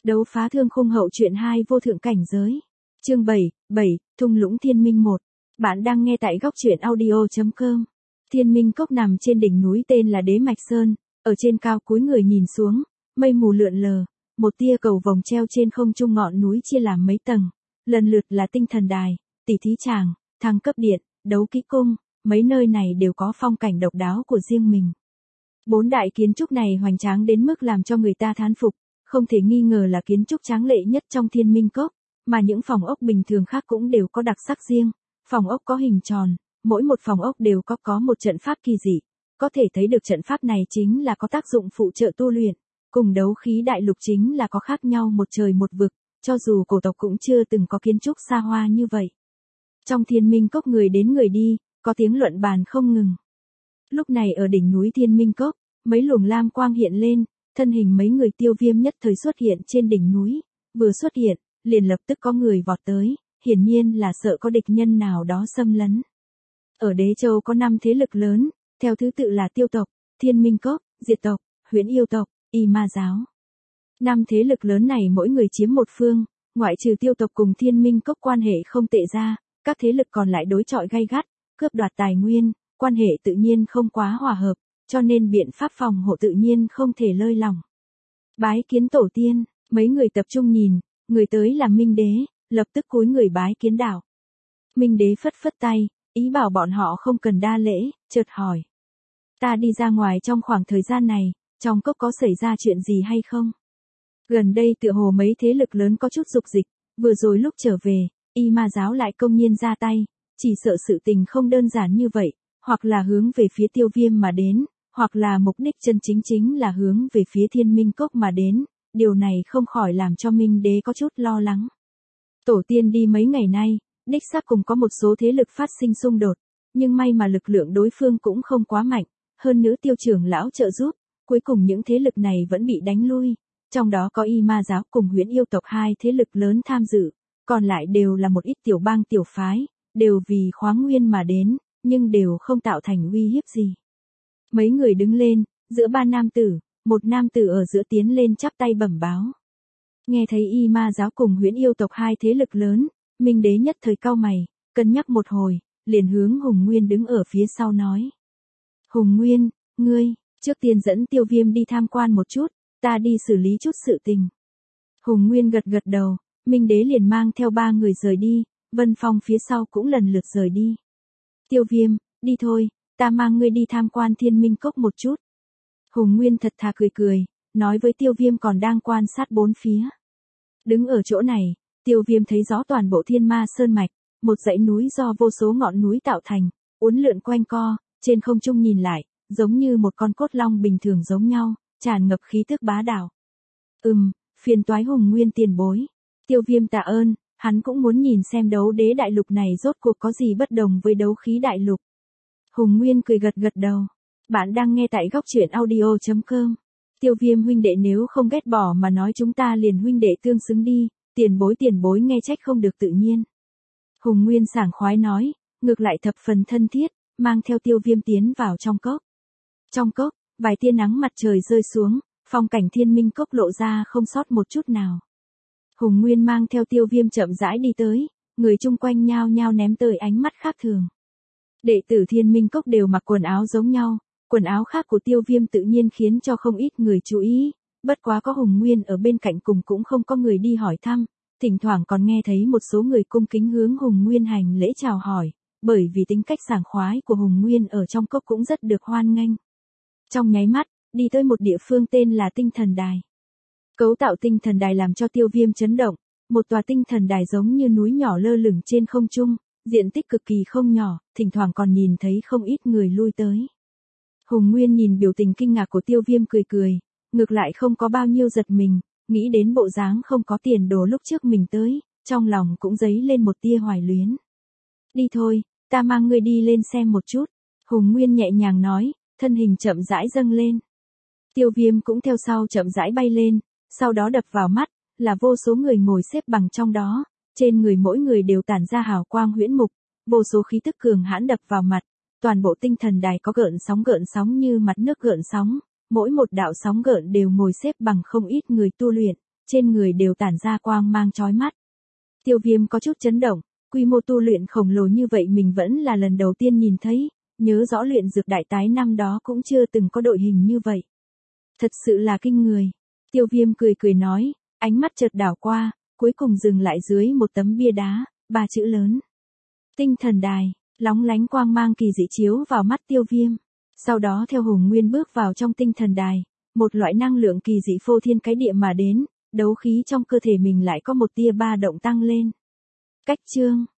Đấu phá thương khung hậu truyện 2 vô thượng cảnh giới. Chương 7, thung lũng thiên minh 1. Bạn đang nghe tại góc truyện audio.com. Thiên minh cốc nằm trên đỉnh núi tên là Đế Mạch Sơn, ở trên cao cúi người nhìn xuống, mây mù lượn lờ, một tia cầu vồng treo trên không trung ngọn núi chia làm mấy tầng, lần lượt là tinh thần đài, tỷ thí tràng, thăng cấp điện, đấu kỹ cung, mấy nơi này đều có phong cảnh độc đáo của riêng mình. Bốn đại kiến trúc này hoành tráng đến mức làm cho người ta thán phục, không thể nghi ngờ là kiến trúc tráng lệ nhất trong thiên minh cốc, mà những phòng ốc bình thường khác cũng đều có đặc sắc riêng. Phòng ốc có hình tròn, mỗi một phòng ốc đều có một trận pháp kỳ dị, có thể thấy được trận pháp này chính là có tác dụng phụ trợ tu luyện, cùng đấu khí đại lục chính là có khác nhau một trời một vực, cho dù cổ tộc cũng chưa từng có kiến trúc xa hoa như vậy. Trong thiên minh cốc người đến người đi, có tiếng luận bàn không ngừng. Lúc này ở đỉnh núi thiên minh cốc, mấy luồng lam quang hiện lên, thân hình mấy người Tiêu Viêm nhất thời xuất hiện trên đỉnh núi, vừa xuất hiện, liền lập tức có người vọt tới, hiển nhiên là sợ có địch nhân nào đó xâm lấn. Ở Đế Châu có 5 thế lực lớn, theo thứ tự là Tiêu tộc, Thiên Minh Cốc, Diệt tộc, Huyễn Yêu tộc, Y Ma giáo. 5 thế lực lớn này mỗi người chiếm một phương, ngoại trừ Tiêu tộc cùng Thiên Minh Cốc quan hệ không tệ ra, các thế lực còn lại đối chọi gay gắt, cướp đoạt tài nguyên, quan hệ tự nhiên không quá hòa hợp, cho nên biện pháp phòng hộ tự nhiên không thể lơi lỏng. Bái kiến tổ tiên, mấy người tập trung nhìn, người tới là Minh Đế, lập tức cúi người bái kiến đạo. Minh Đế phất phất tay, ý bảo bọn họ không cần đa lễ, chợt hỏi. Ta đi ra ngoài trong khoảng thời gian này, trong cốc có xảy ra chuyện gì hay không? Gần đây tựa hồ mấy thế lực lớn có chút dục dịch, vừa rồi lúc trở về, Y Ma giáo lại công nhiên ra tay, chỉ sợ sự tình không đơn giản như vậy, hoặc là hướng về phía Tiêu Viêm mà đến, hoặc là mục đích chân chính là hướng về phía Thiên Minh Cốc mà đến, điều này không khỏi làm cho Minh Đế có chút lo lắng. Tổ tiên đi mấy ngày nay, đích xác cùng có một số thế lực phát sinh xung đột, nhưng may mà lực lượng đối phương cũng không quá mạnh, hơn nữa Tiêu trưởng lão trợ giúp, cuối cùng những thế lực này vẫn bị đánh lui, trong đó có Y Ma giáo cùng Huyễn Yêu tộc hai thế lực lớn tham dự, còn lại đều là một ít tiểu bang tiểu phái, đều vì khoáng nguyên mà đến, nhưng đều không tạo thành uy hiếp gì. Mấy người đứng lên, giữa ba nam tử, một nam tử ở giữa tiến lên chắp tay bẩm báo. Nghe thấy Y Ma giáo cùng Huyễn Yêu tộc hai thế lực lớn, Minh Đế nhất thời cau mày, cân nhắc một hồi, liền hướng Hùng Nguyên đứng ở phía sau nói. Hùng Nguyên, ngươi, trước tiên dẫn Tiêu Viêm đi tham quan một chút, ta đi xử lý chút sự tình. Hùng Nguyên gật gật đầu, Minh Đế liền mang theo 3 người rời đi, Vân Phong phía sau cũng lần lượt rời đi. Tiêu Viêm, đi thôi, ta mang ngươi đi tham quan Thiên Minh Cốc một chút. Hùng Nguyên thật thà cười, nói với Tiêu Viêm còn đang quan sát bốn phía. Đứng ở chỗ này, Tiêu Viêm thấy rõ toàn bộ Thiên Ma Sơn Mạch, một dãy núi do vô số ngọn núi tạo thành, uốn lượn quanh co, trên không trung nhìn lại, giống như một con cốt long bình thường giống nhau, tràn ngập khí tức bá đạo. Phiền toái Hùng Nguyên tiền bối. Tiêu Viêm tạ ơn, hắn cũng muốn nhìn xem đấu đế đại lục này rốt cuộc có gì bất đồng với đấu khí đại lục. Hùng Nguyên cười gật đầu. Bạn đang nghe tại góc truyện audio.com. Tiêu Viêm huynh đệ nếu không ghét bỏ mà nói chúng ta liền huynh đệ tương xứng đi, tiền bối nghe trách không được tự nhiên. Hùng Nguyên sảng khoái nói, ngược lại thập phần thân thiết, mang theo Tiêu Viêm tiến vào trong cốc. Trong cốc, vài tia nắng mặt trời rơi xuống, phong cảnh Thiên Minh Cốc lộ ra không sót một chút nào. Hùng Nguyên mang theo Tiêu Viêm chậm rãi đi tới, người chung quanh nhao nhao ném tới ánh mắt khác thường. Đệ tử Thiên Minh Cốc đều mặc quần áo giống nhau, quần áo khác của Tiêu Viêm tự nhiên khiến cho không ít người chú ý, bất quá có Hùng Nguyên ở bên cạnh cùng cũng không có người đi hỏi thăm, thỉnh thoảng còn nghe thấy một số người cung kính hướng Hùng Nguyên hành lễ chào hỏi, bởi vì tính cách sảng khoái của Hùng Nguyên ở trong cốc cũng rất được hoan nghênh. Trong nháy mắt, đi tới một địa phương tên là Tinh Thần Đài. Cấu tạo Tinh Thần Đài làm cho Tiêu Viêm chấn động, một tòa tinh thần đài giống như núi nhỏ lơ lửng trên không trung, diện tích cực kỳ không nhỏ, thỉnh thoảng còn nhìn thấy không ít người lui tới. Hùng Nguyên nhìn biểu tình kinh ngạc của Tiêu Viêm cười, ngược lại không có bao nhiêu giật mình, nghĩ đến bộ dáng không có tiền đồ lúc trước mình tới, trong lòng cũng dấy lên một tia hoài luyến. Đi thôi, ta mang ngươi đi lên xem một chút. Hùng Nguyên nhẹ nhàng nói, thân hình chậm rãi dâng lên. Tiêu Viêm cũng theo sau chậm rãi bay lên, sau đó đập vào mắt, là vô số người ngồi xếp bằng trong đó, trên người mỗi người đều tản ra hào quang huyễn mục, vô số khí tức cường hãn đập vào mặt, toàn bộ tinh thần đài có gợn sóng như mặt nước gợn sóng, mỗi một đạo sóng gợn đều ngồi xếp bằng không ít người tu luyện, trên người đều tản ra quang mang chói mắt. Tiêu Viêm có chút chấn động, quy mô tu luyện khổng lồ như vậy mình vẫn là lần đầu tiên nhìn thấy, nhớ rõ luyện dược đại tái năm đó cũng chưa từng có đội hình như vậy. Thật sự là kinh người. Tiêu Viêm cười cười nói, ánh mắt chợt đảo qua, cuối cùng dừng lại dưới một tấm bia đá, 3 chữ lớn. Tinh thần đài, lóng lánh quang mang kỳ dị chiếu vào mắt Tiêu Viêm. Sau đó theo Hùng Nguyên bước vào trong tinh thần đài, một loại năng lượng kỳ dị phô thiên cái địa mà đến, đấu khí trong cơ thể mình lại có một tia ba động tăng lên. Cách chương